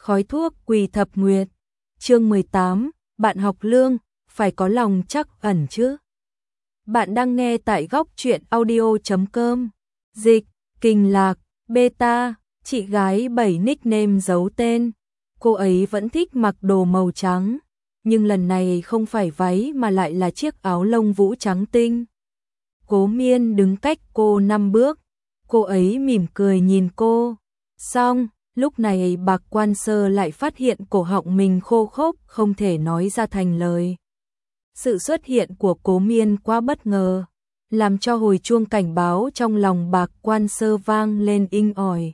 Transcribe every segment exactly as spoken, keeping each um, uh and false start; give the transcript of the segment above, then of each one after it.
Khói thuốc Quỳ Thập Nguyệt. Chương mười tám, bạn học lương, phải có lòng trắc ẩn chứ. Bạn đang nghe tại góc truyện audio chấm com. Dịch, Kình Lạc, Beta, chị gái bảy nickname giấu tên. Cô ấy vẫn thích mặc đồ màu trắng, nhưng lần này không phải váy mà lại là chiếc áo lông vũ trắng tinh. Cố Miên đứng cách cô năm bước, cô ấy mỉm cười nhìn cô. Xong, lúc này Bạc Quan Sơ lại phát hiện cổ họng mình khô khốc không thể nói ra thành lời. Sự xuất hiện của Cố Miên quá bất ngờ, làm cho hồi chuông cảnh báo trong lòng Bạc Quan Sơ vang lên inh ỏi.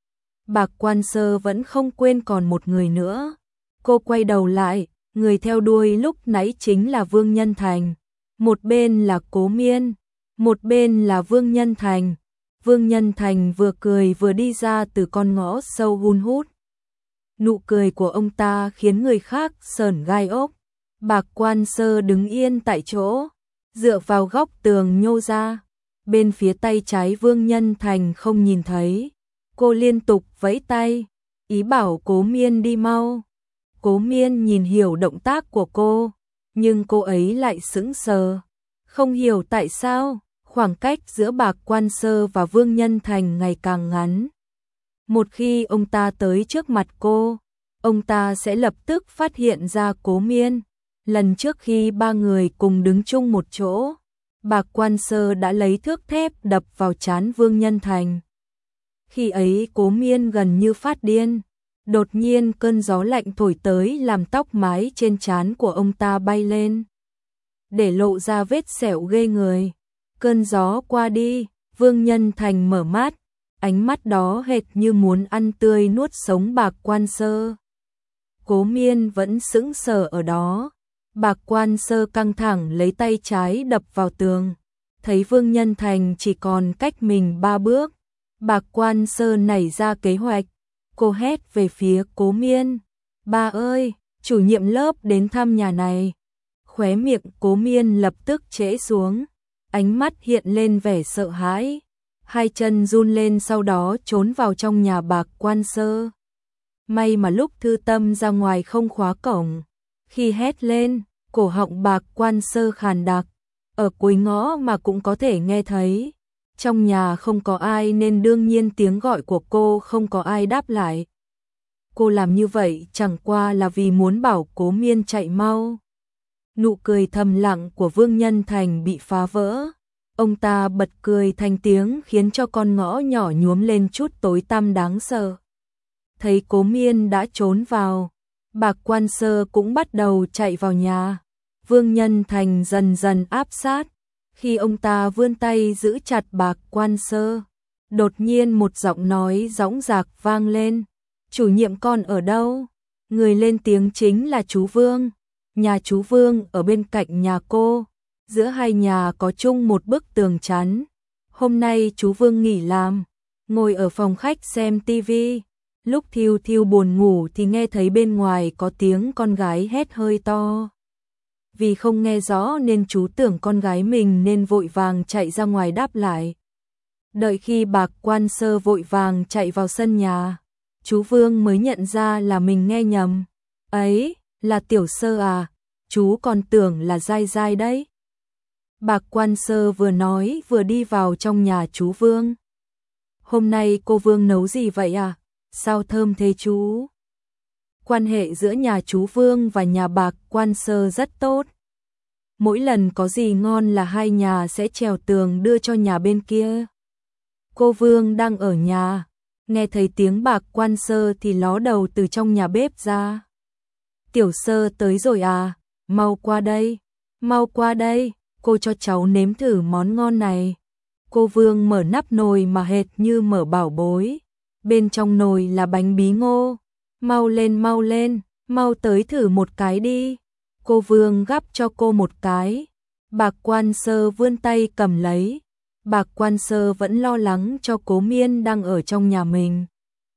Bạc Quan Sơ vẫn không quên còn một người nữa. Cô quay đầu lại, người theo đuôi lúc nãy chính là Vương Nhân Thành. Một bên là Cố Miên, một bên là Vương Nhân Thành. Vương Nhân Thành vừa cười vừa đi ra từ con ngõ sâu hun hút. Nụ cười của ông ta khiến người khác sởn gai ốc. Bạc Quan Sơ đứng yên tại chỗ, dựa vào góc tường nhô ra. Bên phía tay trái Vương Nhân Thành không nhìn thấy. Cô liên tục vẫy tay, ý bảo Cố Miên đi mau. Cố Miên nhìn hiểu động tác của cô, nhưng cô ấy lại sững sờ. Không hiểu tại sao, khoảng cách giữa Bạc Quan Sơ và Vương Nhân Thành ngày càng ngắn. Một khi ông ta tới trước mặt cô, ông ta sẽ lập tức phát hiện ra Cố Miên. Lần trước khi ba người cùng đứng chung một chỗ, Bạc Quan Sơ đã lấy thước thép đập vào trán Vương Nhân Thành. Khi ấy Cố Miên gần như phát điên, đột nhiên cơn gió lạnh thổi tới làm tóc mái trên trán của ông ta bay lên, để lộ ra vết sẹo ghê người. Cơn gió qua đi, Vương Nhân Thành mở mắt, ánh mắt đó hệt như muốn ăn tươi nuốt sống Bạc Quan Sơ. Cố Miên vẫn sững sờ ở đó. Bạc Quan Sơ căng thẳng lấy tay trái đập vào tường, thấy Vương Nhân Thành chỉ còn cách mình ba bước. Bạc Quan Sơ nảy ra kế hoạch, cô hét về phía Cố Miên. Ba ơi, chủ nhiệm lớp đến thăm nhà này. Khóe miệng Cố Miên lập tức trễ xuống, ánh mắt hiện lên vẻ sợ hãi. Hai chân run lên sau đó trốn vào trong nhà Bạc Quan Sơ. May mà lúc Thư Tâm ra ngoài không khóa cổng. Khi hét lên, cổ họng Bạc Quan Sơ khàn đặc, ở cuối ngõ mà cũng có thể nghe thấy. Trong nhà không có ai nên đương nhiên tiếng gọi của cô không có ai đáp lại. Cô làm như vậy chẳng qua là vì muốn bảo Cố Miên chạy mau. Nụ cười thầm lặng của Vương Nhân Thành bị phá vỡ. Ông ta bật cười thành tiếng khiến cho con ngõ nhỏ nhuốm lên chút tối tăm đáng sợ. Thấy Cố Miên đã trốn vào, Bạc Quan Sơ cũng bắt đầu chạy vào nhà. Vương Nhân Thành dần dần áp sát. Khi ông ta vươn tay giữ chặt Bạc Quan Sơ, đột nhiên một giọng nói dõng dạc vang lên. Chủ nhiệm con ở đâu? Người lên tiếng chính là chú Vương. Nhà chú Vương ở bên cạnh nhà cô. Giữa hai nhà có chung một bức tường chắn. Hôm nay chú Vương nghỉ làm, ngồi ở phòng khách xem tivi. Lúc Thiêu Thiêu buồn ngủ thì nghe thấy bên ngoài có tiếng con gái hét hơi to. Vì không nghe rõ nên chú tưởng con gái mình nên vội vàng chạy ra ngoài đáp lại. Đợi khi Bạc Quan Sơ vội vàng chạy vào sân nhà, chú Vương mới nhận ra là mình nghe nhầm. Ấy, là Tiểu Sơ à, chú còn tưởng là Giai Giai đấy. Bạc Quan Sơ vừa nói vừa đi vào trong nhà chú Vương. Hôm nay cô Vương nấu gì vậy à? Sao thơm thế chú? Quan hệ giữa nhà chú Vương và nhà Bạc Quan Sơ rất tốt. Mỗi lần có gì ngon là hai nhà sẽ trèo tường đưa cho nhà bên kia. Cô Vương đang ở nhà, nghe thấy tiếng Bạc Quan Sơ thì ló đầu từ trong nhà bếp ra. Tiểu Sơ tới rồi à, mau qua đây, mau qua đây, cô cho cháu nếm thử món ngon này. Cô Vương mở nắp nồi mà hệt như mở bảo bối. Bên trong nồi là bánh bí ngô. Mau lên mau lên, mau tới thử một cái đi. Cô Vương gắp cho cô một cái. Bạc Quan Sơ vươn tay cầm lấy. Bạc Quan Sơ vẫn lo lắng cho Cố Miên đang ở trong nhà mình.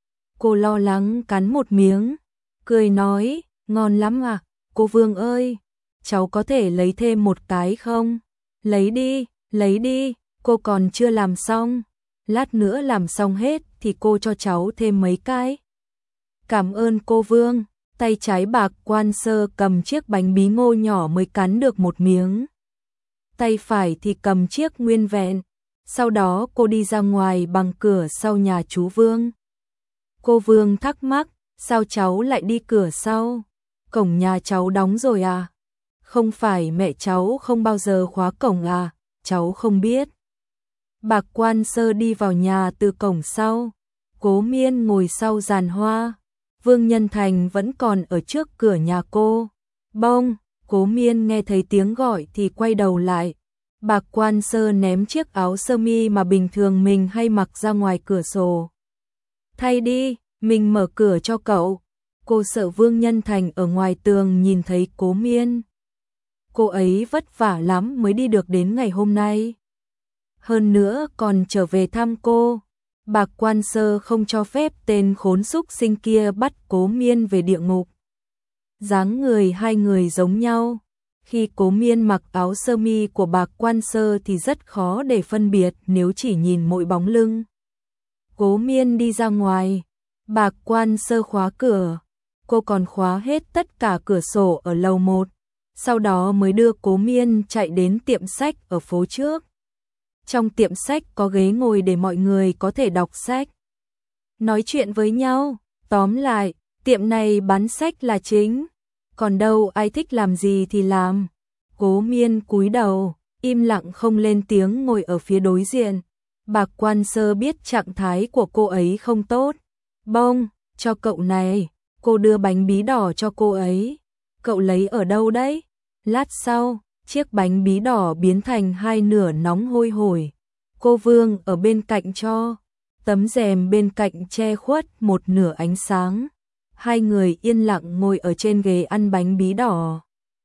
Cô lo lắng cắn một miếng, cười nói, ngon lắm à, cô Vương ơi, cháu có thể lấy thêm một cái không? Lấy đi, lấy đi, cô còn chưa làm xong. Lát nữa làm xong hết thì cô cho cháu thêm mấy cái. Cảm ơn cô Vương. Tay trái Bạc Quan Sơ cầm chiếc bánh bí ngô nhỏ mới cắn được một miếng. Tay phải thì cầm chiếc nguyên vẹn. Sau đó cô đi ra ngoài bằng cửa sau nhà chú Vương. Cô Vương thắc mắc, sao cháu lại đi cửa sau? Cổng nhà cháu đóng rồi à? Không phải mẹ cháu không bao giờ khóa cổng à? Cháu không biết. Bạc Quan Sơ đi vào nhà từ cổng sau. Cố Miên ngồi sau giàn hoa. Vương Nhân Thành vẫn còn ở trước cửa nhà cô. Bông, Cố Miên nghe thấy tiếng gọi thì quay đầu lại. Bạc Quan Sơ ném chiếc áo sơ mi mà bình thường mình hay mặc ra ngoài cửa sổ. Thay đi, mình mở cửa cho cậu. Cô sợ Vương Nhân Thành ở ngoài tường nhìn thấy Cố Miên. Cô ấy vất vả lắm mới đi được đến ngày hôm nay. Hơn nữa còn trở về thăm cô. Bạc Quan Sơ không cho phép tên khốn súc sinh kia bắt Cố Miên về địa ngục. Dáng người hai người giống nhau. Khi Cố Miên mặc áo sơ mi của Bạc Quan Sơ thì rất khó để phân biệt nếu chỉ nhìn mỗi bóng lưng. Cố Miên đi ra ngoài. Bạc Quan Sơ khóa cửa. Cô còn khóa hết tất cả cửa sổ ở lầu một. Sau đó mới đưa Cố Miên chạy đến tiệm sách ở phố trước. Trong tiệm sách có ghế ngồi để mọi người có thể đọc sách, nói chuyện với nhau. Tóm lại, tiệm này bán sách là chính. Còn đâu ai thích làm gì thì làm. Cố Miên cúi đầu, im lặng không lên tiếng ngồi ở phía đối diện. Bạc Quan Sơ biết trạng thái của cô ấy không tốt. Bông, cho cậu này. Cô đưa bánh bí đỏ cho cô ấy. Cậu lấy ở đâu đấy? Lát sau, chiếc bánh bí đỏ biến thành hai nửa nóng hôi hổi. Cô Vương ở bên cạnh cho. Tấm rèm bên cạnh che khuất một nửa ánh sáng. Hai người yên lặng ngồi ở trên ghế ăn bánh bí đỏ.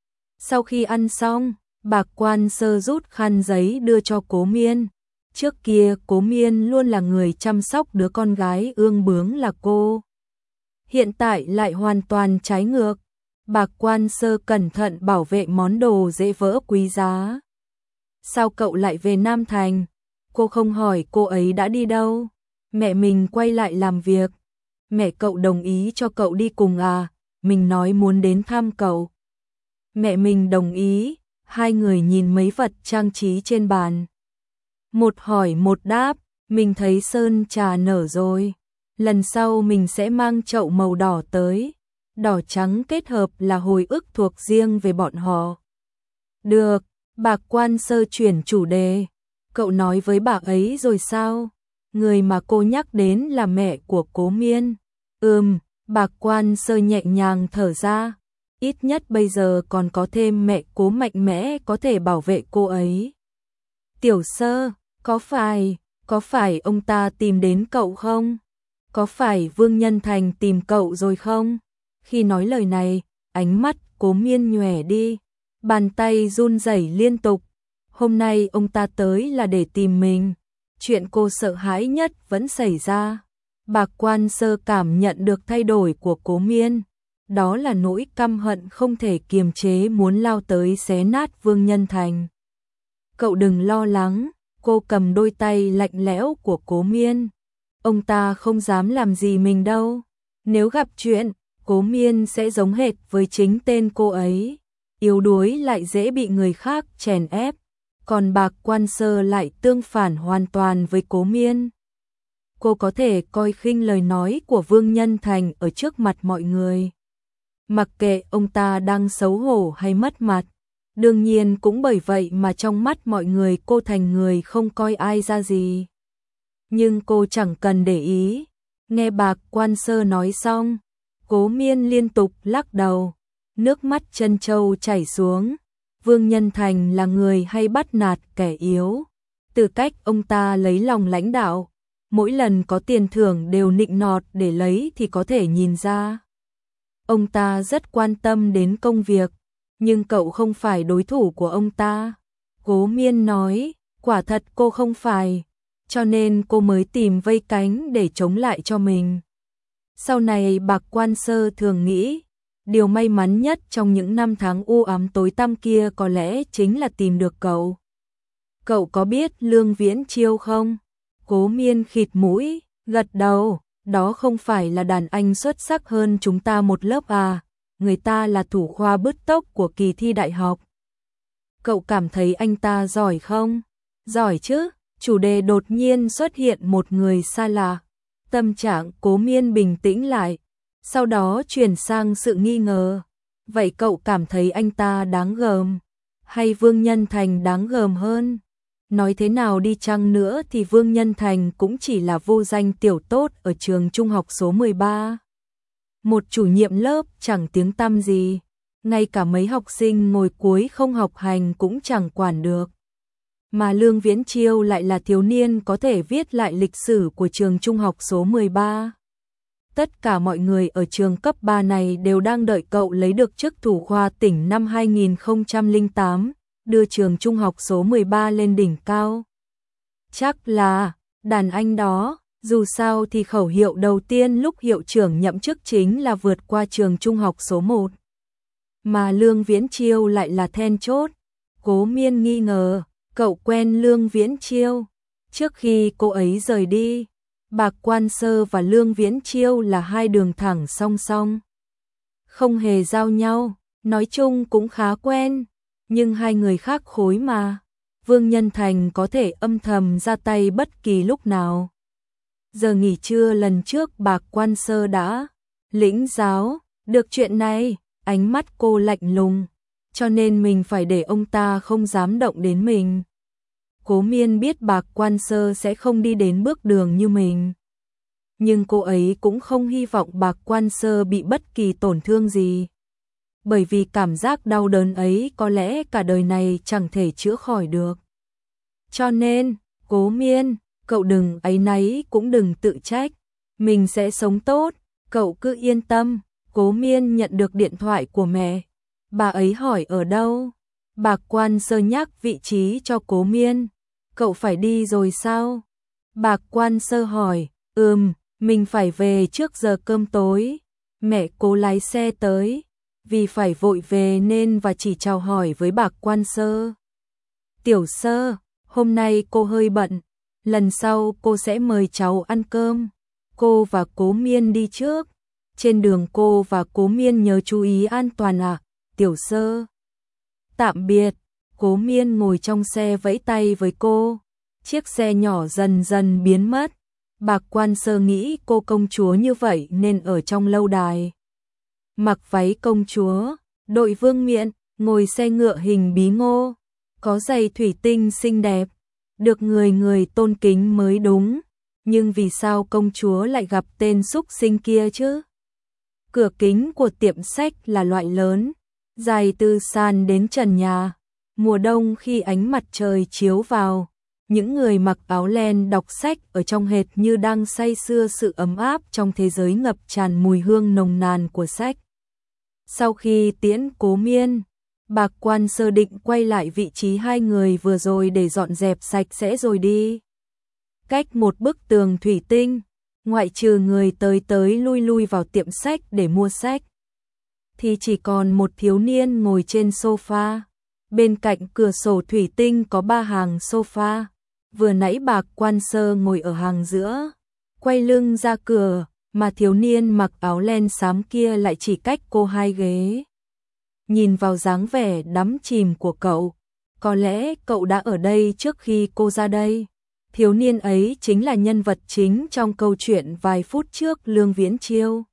Sau khi ăn xong, Bạc Quan Sơ rút khăn giấy đưa cho Cố Miên. Trước kia Cố Miên luôn là người chăm sóc đứa con gái ương bướng là cô. Hiện tại lại hoàn toàn trái ngược. Bạc Quan Sơ cẩn thận bảo vệ món đồ dễ vỡ quý giá. Sao cậu lại về Nam Thành? Cô không hỏi cô ấy đã đi đâu. Mẹ mình quay lại làm việc. Mẹ cậu đồng ý cho cậu đi cùng à? Mình nói muốn đến thăm cậu. Mẹ mình đồng ý. Hai người nhìn mấy vật trang trí trên bàn. Một hỏi một đáp. Mình thấy sơn trà nở rồi. Lần sau mình sẽ mang chậu màu đỏ tới. Đỏ trắng kết hợp là hồi ức thuộc riêng về bọn họ. Được, Bạc Quan Sơ chuyển chủ đề. Cậu nói với bà ấy rồi sao? Người mà cô nhắc đến là mẹ của Cố Miên. Ừm, Bạc Quan Sơ nhẹ nhàng thở ra. Ít nhất bây giờ còn có thêm mẹ Cố mạnh mẽ có thể bảo vệ cô ấy. Tiểu Sơ, có phải, có phải ông ta tìm đến cậu không? Có phải Vương Nhân Thành tìm cậu rồi không? Khi nói lời này, ánh mắt Cố Miên nhòe đi, bàn tay run rẩy liên tục. Hôm nay ông ta tới là để tìm mình. Chuyện cô sợ hãi nhất vẫn xảy ra. Bạc Quan Sơ cảm nhận được thay đổi của Cố Miên. Đó là nỗi căm hận không thể kiềm chế muốn lao tới xé nát Vương Nhân Thành. Cậu đừng lo lắng, cô cầm đôi tay lạnh lẽo của Cố Miên. Ông ta không dám làm gì mình đâu. Nếu gặp chuyện, Cố Miên sẽ giống hệt với chính tên cô ấy. Yếu đuối lại dễ bị người khác chèn ép. Còn Bạc Quan Sơ lại tương phản hoàn toàn với Cố Miên. Cô có thể coi khinh lời nói của Vương Nhân Thành ở trước mặt mọi người. Mặc kệ ông ta đang xấu hổ hay mất mặt. Đương nhiên cũng bởi vậy mà trong mắt mọi người cô thành người không coi ai ra gì. Nhưng cô chẳng cần để ý. Nghe Bạc Quan Sơ nói xong, Cố Miên liên tục lắc đầu, nước mắt chân châu chảy xuống. Vương Nhân Thành là người hay bắt nạt kẻ yếu. Từ cách ông ta lấy lòng lãnh đạo, mỗi lần có tiền thưởng đều nịnh nọt để lấy thì có thể nhìn ra. Ông ta rất quan tâm đến công việc, nhưng cậu không phải đối thủ của ông ta. Cố Miên nói, quả thật cô không phải, cho nên cô mới tìm vây cánh để chống lại cho mình. Sau này Bạc Quan Sơ thường nghĩ, điều may mắn nhất trong những năm tháng u ám tối tăm kia có lẽ chính là tìm được cậu. Cậu có biết Lương Viễn Chiêu không? Cố Miên khịt mũi, gật đầu. đó không phải là đàn anh xuất sắc hơn chúng ta một lớp à, người ta là thủ khoa bứt tốc của kỳ thi đại học. Cậu cảm thấy anh ta giỏi không? Giỏi chứ, chủ đề đột nhiên xuất hiện một người xa lạ. Tâm trạng Cố Miên bình tĩnh lại, sau đó chuyển sang sự nghi ngờ. Vậy cậu cảm thấy anh ta đáng gờm, hay Vương Nhân Thành đáng gờm hơn? Nói thế nào đi chăng nữa thì Vương Nhân Thành cũng chỉ là vô danh tiểu tốt ở trường trung học số mười ba. Một chủ nhiệm lớp chẳng tiếng tăm gì, ngay cả mấy học sinh ngồi cuối không học hành cũng chẳng quản được. Mà Lương Viễn Chiêu lại là thiếu niên có thể viết lại lịch sử của trường trung học số mười ba. Tất cả mọi người ở trường cấp ba này đều đang đợi cậu lấy được chức thủ khoa tỉnh năm hai nghìn không trăm lẻ tám, đưa trường trung học số mười ba lên đỉnh cao. Chắc là đàn anh đó, dù sao thì khẩu hiệu đầu tiên lúc hiệu trưởng nhậm chức chính là vượt qua trường trung học số một. Mà Lương Viễn Chiêu lại là then chốt. Cố Miên nghi ngờ, cậu quen Lương Viễn Chiêu. Trước khi cô ấy rời đi, Bạc Quan Sơ và Lương Viễn Chiêu là hai đường thẳng song song, không hề giao nhau, nói chung cũng khá quen, nhưng hai người khác khối mà. Vương Nhân Thành có thể âm thầm ra tay bất kỳ lúc nào. Giờ nghỉ trưa lần trước Bạc Quan Sơ đã lĩnh giáo được chuyện này, ánh mắt cô lạnh lùng, cho nên mình phải để ông ta không dám động đến mình. Cố Miên biết Bạc Quan Sơ sẽ không đi đến bước đường như mình, nhưng cô ấy cũng không hy vọng Bạc Quan Sơ bị bất kỳ tổn thương gì, bởi vì cảm giác đau đớn ấy có lẽ cả đời này chẳng thể chữa khỏi được. Cho nên, Cố Miên, cậu đừng áy náy cũng đừng tự trách, mình sẽ sống tốt, cậu cứ yên tâm. Cố Miên nhận được điện thoại của mẹ, bà ấy hỏi ở đâu. Bạc Quan Sơ nhắc vị trí cho Cố Miên. Cậu phải đi rồi sao? Bạc Quan Sơ hỏi. Ừm, mình phải về trước giờ cơm tối. Mẹ Cố lái xe tới, vì phải vội về nên và chỉ chào hỏi với Bạc Quan Sơ. Tiểu Sơ, hôm nay cô hơi bận, lần sau cô sẽ mời cháu ăn cơm. Cô và Cố Miên đi trước. Trên đường cô và Cố Miên nhớ chú ý an toàn à, Tiểu Sơ. Tạm biệt. Cố Miên ngồi trong xe vẫy tay với cô. Chiếc xe nhỏ dần dần biến mất. Bạc Quan Sơ nghĩ cô công chúa như vậy nên ở trong lâu đài, mặc váy công chúa, đội vương miện, ngồi xe ngựa hình bí ngô, có giày thủy tinh xinh đẹp, được người người tôn kính mới đúng. Nhưng vì sao công chúa lại gặp tên xúc sinh kia chứ? Cửa kính của tiệm sách là loại lớn, dài từ sàn đến trần nhà. Mùa đông khi ánh mặt trời chiếu vào, những người mặc áo len đọc sách ở trong hệt như đang say sưa sự ấm áp trong thế giới ngập tràn mùi hương nồng nàn của sách. Sau khi tiễn Cố Miên, Bạc Quan Sơ định quay lại vị trí hai người vừa rồi để dọn dẹp sạch sẽ rồi đi. Cách một bức tường thủy tinh, ngoại trừ người tới tới lui lui vào tiệm sách để mua sách, thì chỉ còn một thiếu niên ngồi trên sofa. Bên cạnh cửa sổ thủy tinh có ba hàng sofa. Vừa nãy Bạc Quan Sơ ngồi ở hàng giữa, quay lưng ra cửa, mà thiếu niên mặc áo len xám kia lại chỉ cách cô hai ghế. Nhìn vào dáng vẻ đắm chìm của cậu, có lẽ cậu đã ở đây trước khi cô ra đây. Thiếu niên ấy chính là nhân vật chính trong câu chuyện vài phút trước Lương Viễn Chiêu.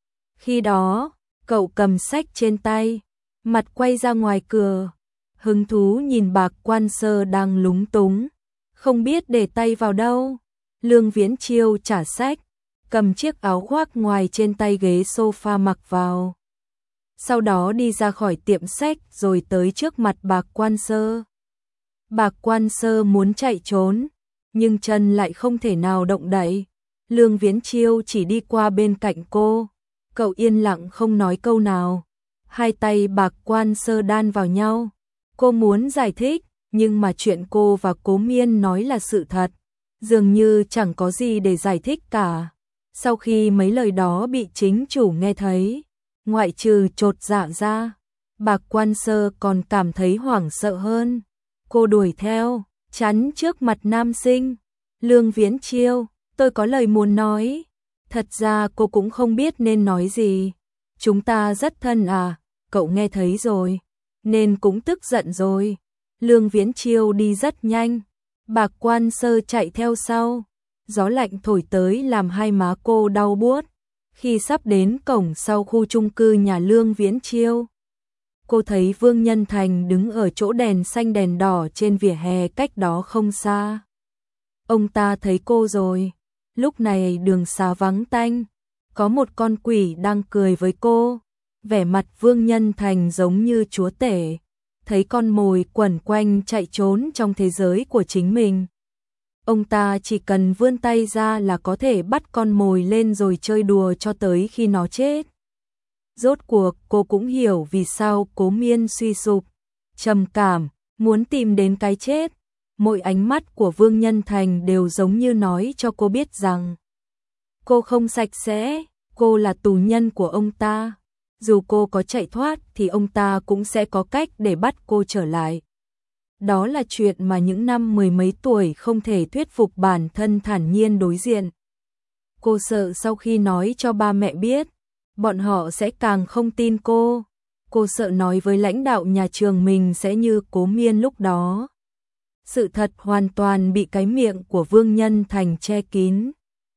Khi đó, cậu cầm sách trên tay, mặt quay ra ngoài cửa, hứng thú nhìn Bạc Quan Sơ đang lúng túng, không biết để tay vào đâu. Lương Viễn Chiêu trả sách, cầm chiếc áo khoác ngoài trên tay ghế sofa mặc vào. Sau đó đi ra khỏi tiệm sách rồi tới trước mặt Bạc Quan Sơ. Bạc Quan Sơ muốn chạy trốn, nhưng chân lại không thể nào động đậy. Lương Viễn Chiêu chỉ đi qua bên cạnh cô, cậu yên lặng không nói câu nào. Hai tay Bạc Quan Sơ đan vào nhau. Cô muốn giải thích, nhưng mà chuyện cô và Cố Miên nói là sự thật, dường như chẳng có gì để giải thích cả. Sau khi mấy lời đó bị chính chủ nghe thấy, ngoại trừ chột dạ ra, Bạc Quan Sơ còn cảm thấy hoảng sợ hơn. Cô đuổi theo, chắn trước mặt nam sinh. Lương Viễn Chiêu, tôi có lời muốn nói. Thật ra cô cũng không biết nên nói gì. Chúng ta rất thân à, cậu nghe thấy rồi, nên cũng tức giận rồi. Lương Viễn Chiêu đi rất nhanh, Bạc Quan Sơ chạy theo sau. Gió lạnh thổi tới làm hai má cô đau buốt. Khi sắp đến cổng sau khu chung cư nhà Lương Viễn Chiêu, cô thấy Vương Nhân Thành đứng ở chỗ đèn xanh đèn đỏ trên vỉa hè cách đó không xa. Ông ta thấy cô rồi. Lúc này đường xá vắng tanh, có một con quỷ đang cười với cô. Vẻ mặt Vương Nhân Thành giống như chúa tể, thấy con mồi quẩn quanh chạy trốn trong thế giới của chính mình. Ông ta chỉ cần vươn tay ra là có thể bắt con mồi lên rồi chơi đùa cho tới khi nó chết. Rốt cuộc cô cũng hiểu vì sao Cố Miên suy sụp, trầm cảm, muốn tìm đến cái chết. Mỗi ánh mắt của Vương Nhân Thành đều giống như nói cho cô biết rằng cô không sạch sẽ, cô là tù nhân của ông ta. Dù cô có chạy thoát thì ông ta cũng sẽ có cách để bắt cô trở lại. Đó là chuyện mà những năm mười mấy tuổi không thể thuyết phục bản thân thản nhiên đối diện. Cô sợ sau khi nói cho ba mẹ biết, bọn họ sẽ càng không tin cô. Cô sợ nói với lãnh đạo nhà trường mình sẽ như Cố Miên lúc đó. Sự thật hoàn toàn bị cái miệng của Vương Nhân Thành che kín.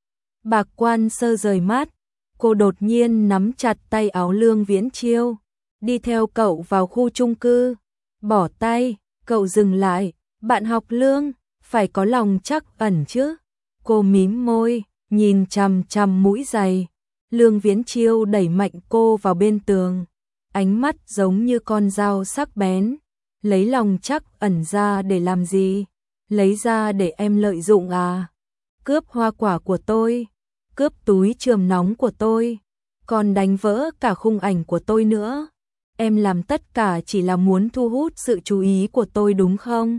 Bạc Quan Sơ rời mắt, cô đột nhiên nắm chặt tay áo Lương Viễn Chiêu, đi theo cậu vào khu chung cư. Bỏ tay, cậu dừng lại, bạn học Lương, phải có lòng trắc ẩn chứ. Cô mím môi, nhìn chằm chằm mũi giày. Lương Viễn Chiêu đẩy mạnh cô vào bên tường, ánh mắt giống như con dao sắc bén. Lấy lòng trắc ẩn ra để làm gì? Lấy ra để em lợi dụng à? Cướp hoa quả của tôi, cướp túi chườm nóng của tôi, còn đánh vỡ cả khung ảnh của tôi nữa. Em làm tất cả chỉ là muốn thu hút sự chú ý của tôi đúng không?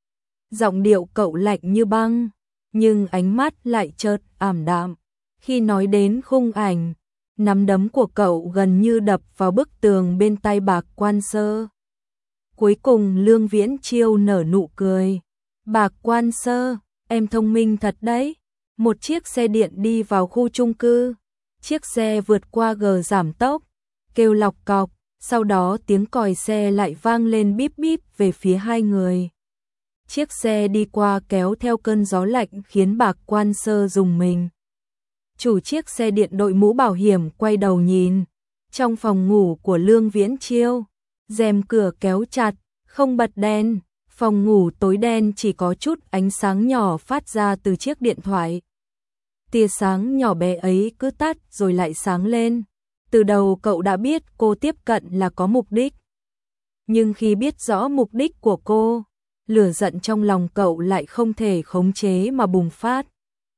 Giọng điệu cậu lạnh như băng, nhưng ánh mắt lại chợt ảm đạm. Khi nói đến khung ảnh, nắm đấm của cậu gần như đập vào bức tường bên tay Bạc Quan Sơ. Cuối cùng Lương Viễn Chiêu nở nụ cười. Bạc Quan Sơ, em thông minh thật đấy. Một chiếc xe điện đi vào khu chung cư. Chiếc xe vượt qua gờ giảm tốc, kêu lọc cọc, sau đó tiếng còi xe lại vang lên bíp bíp về phía hai người. Chiếc xe đi qua kéo theo cơn gió lạnh khiến Bạc Quan Sơ rùng mình. Chủ chiếc xe điện đội mũ bảo hiểm quay đầu nhìn. Trong phòng ngủ của Lương Viễn Chiêu, rèm cửa kéo chặt, không bật đèn, phòng ngủ tối đen chỉ có chút ánh sáng nhỏ phát ra từ chiếc điện thoại. Tia sáng nhỏ bé ấy cứ tắt rồi lại sáng lên. Từ đầu cậu đã biết cô tiếp cận là có mục đích. Nhưng khi biết rõ mục đích của cô, lửa giận trong lòng cậu lại không thể khống chế mà bùng phát.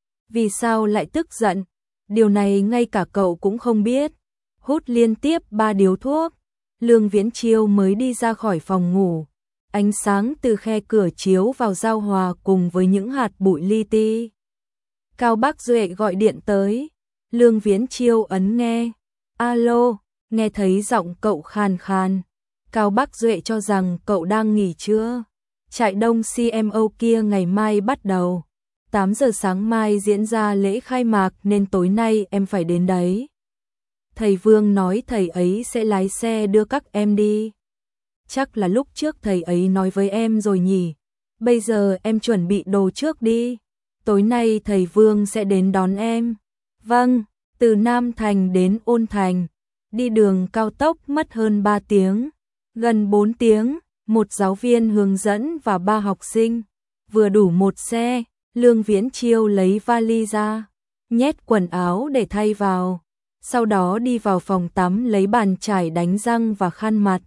Vì sao lại tức giận? Điều này ngay cả cậu cũng không biết. Hút liên tiếp ba điếu thuốc, Lương Viễn Chiêu mới đi ra khỏi phòng ngủ. Ánh sáng từ khe cửa chiếu vào giao hòa cùng với những hạt bụi li ti. Cao Bắc Duệ gọi điện tới. Lương Viễn Chiêu ấn nghe. Alo, nghe thấy giọng cậu khàn khàn. Cao Bắc Duệ cho rằng cậu đang nghỉ trưa. Trại đông xê em ô kia ngày mai bắt đầu. tám giờ sáng mai diễn ra lễ khai mạc nên tối nay em phải đến đấy. Thầy Vương nói thầy ấy sẽ lái xe đưa các em đi. Chắc là lúc trước thầy ấy nói với em rồi nhỉ. Bây giờ em chuẩn bị đồ trước đi. Tối nay thầy Vương sẽ đến đón em. Vâng, từ Nam Thành đến Ôn Thành, đi đường cao tốc mất hơn ba tiếng. Gần bốn tiếng, một giáo viên hướng dẫn và ba học sinh. Vừa đủ một xe, Lương Viễn Chiêu lấy vali ra, nhét quần áo để thay vào. Sau đó đi vào phòng tắm lấy bàn chải đánh răng và khăn mặt.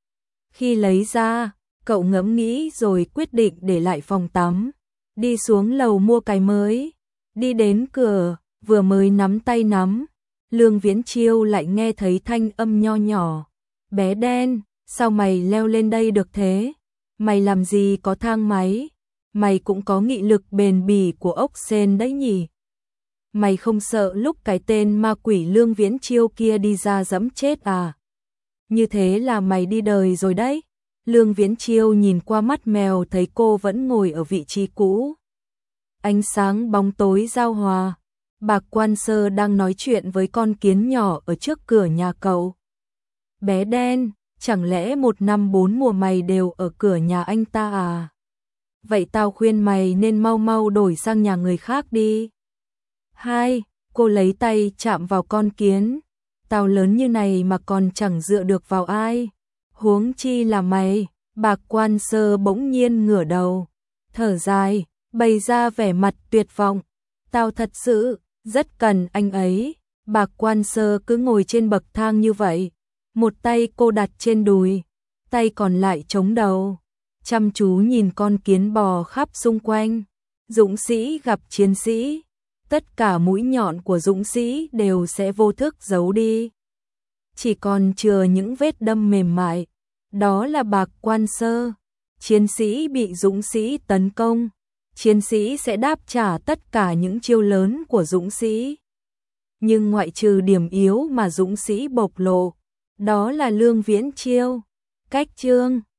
Khi lấy ra, cậu ngẫm nghĩ rồi quyết định để lại phòng tắm. Đi xuống lầu mua cái mới. Đi đến cửa, vừa mới nắm tay nắm, Lương Viễn Chiêu lại nghe thấy thanh âm nho nhỏ. Bé đen, sao mày leo lên đây được thế? Mày làm gì có thang máy? Mày cũng có nghị lực bền bỉ của ốc sên đấy nhỉ? Mày không sợ lúc cái tên ma quỷ Lương Viễn Chiêu kia đi ra dẫm chết à? Như thế là mày đi đời rồi đấy. Lương Viễn Chiêu nhìn qua mắt mèo thấy cô vẫn ngồi ở vị trí cũ. Ánh sáng bóng tối giao hòa. Bạc Quan Sơ đang nói chuyện với con kiến nhỏ ở trước cửa nhà cậu. Bé đen, chẳng lẽ một năm bốn mùa mày đều ở cửa nhà anh ta à? Vậy tao khuyên mày nên mau mau đổi sang nhà người khác đi. Hai, cô lấy tay chạm vào con kiến. Tao lớn như này mà còn chẳng dựa được vào ai. Huống chi là mày. Bạc Quan Sơ bỗng nhiên ngửa đầu, thở dài, bày ra vẻ mặt tuyệt vọng. Tao thật sự rất cần anh ấy. Bạc Quan Sơ cứ ngồi trên bậc thang như vậy, một tay cô đặt trên đùi, tay còn lại chống đầu, chăm chú nhìn con kiến bò khắp xung quanh. Dũng sĩ gặp chiến sĩ, tất cả mũi nhọn của dũng sĩ đều sẽ vô thức giấu đi. Chỉ còn chừa những vết đâm mềm mại, đó là Bạc Quan Sơ. Chiến sĩ bị dũng sĩ tấn công, chiến sĩ sẽ đáp trả tất cả những chiêu lớn của dũng sĩ. Nhưng ngoại trừ điểm yếu mà dũng sĩ bộc lộ, đó là lương viễn chiêu, cách chương.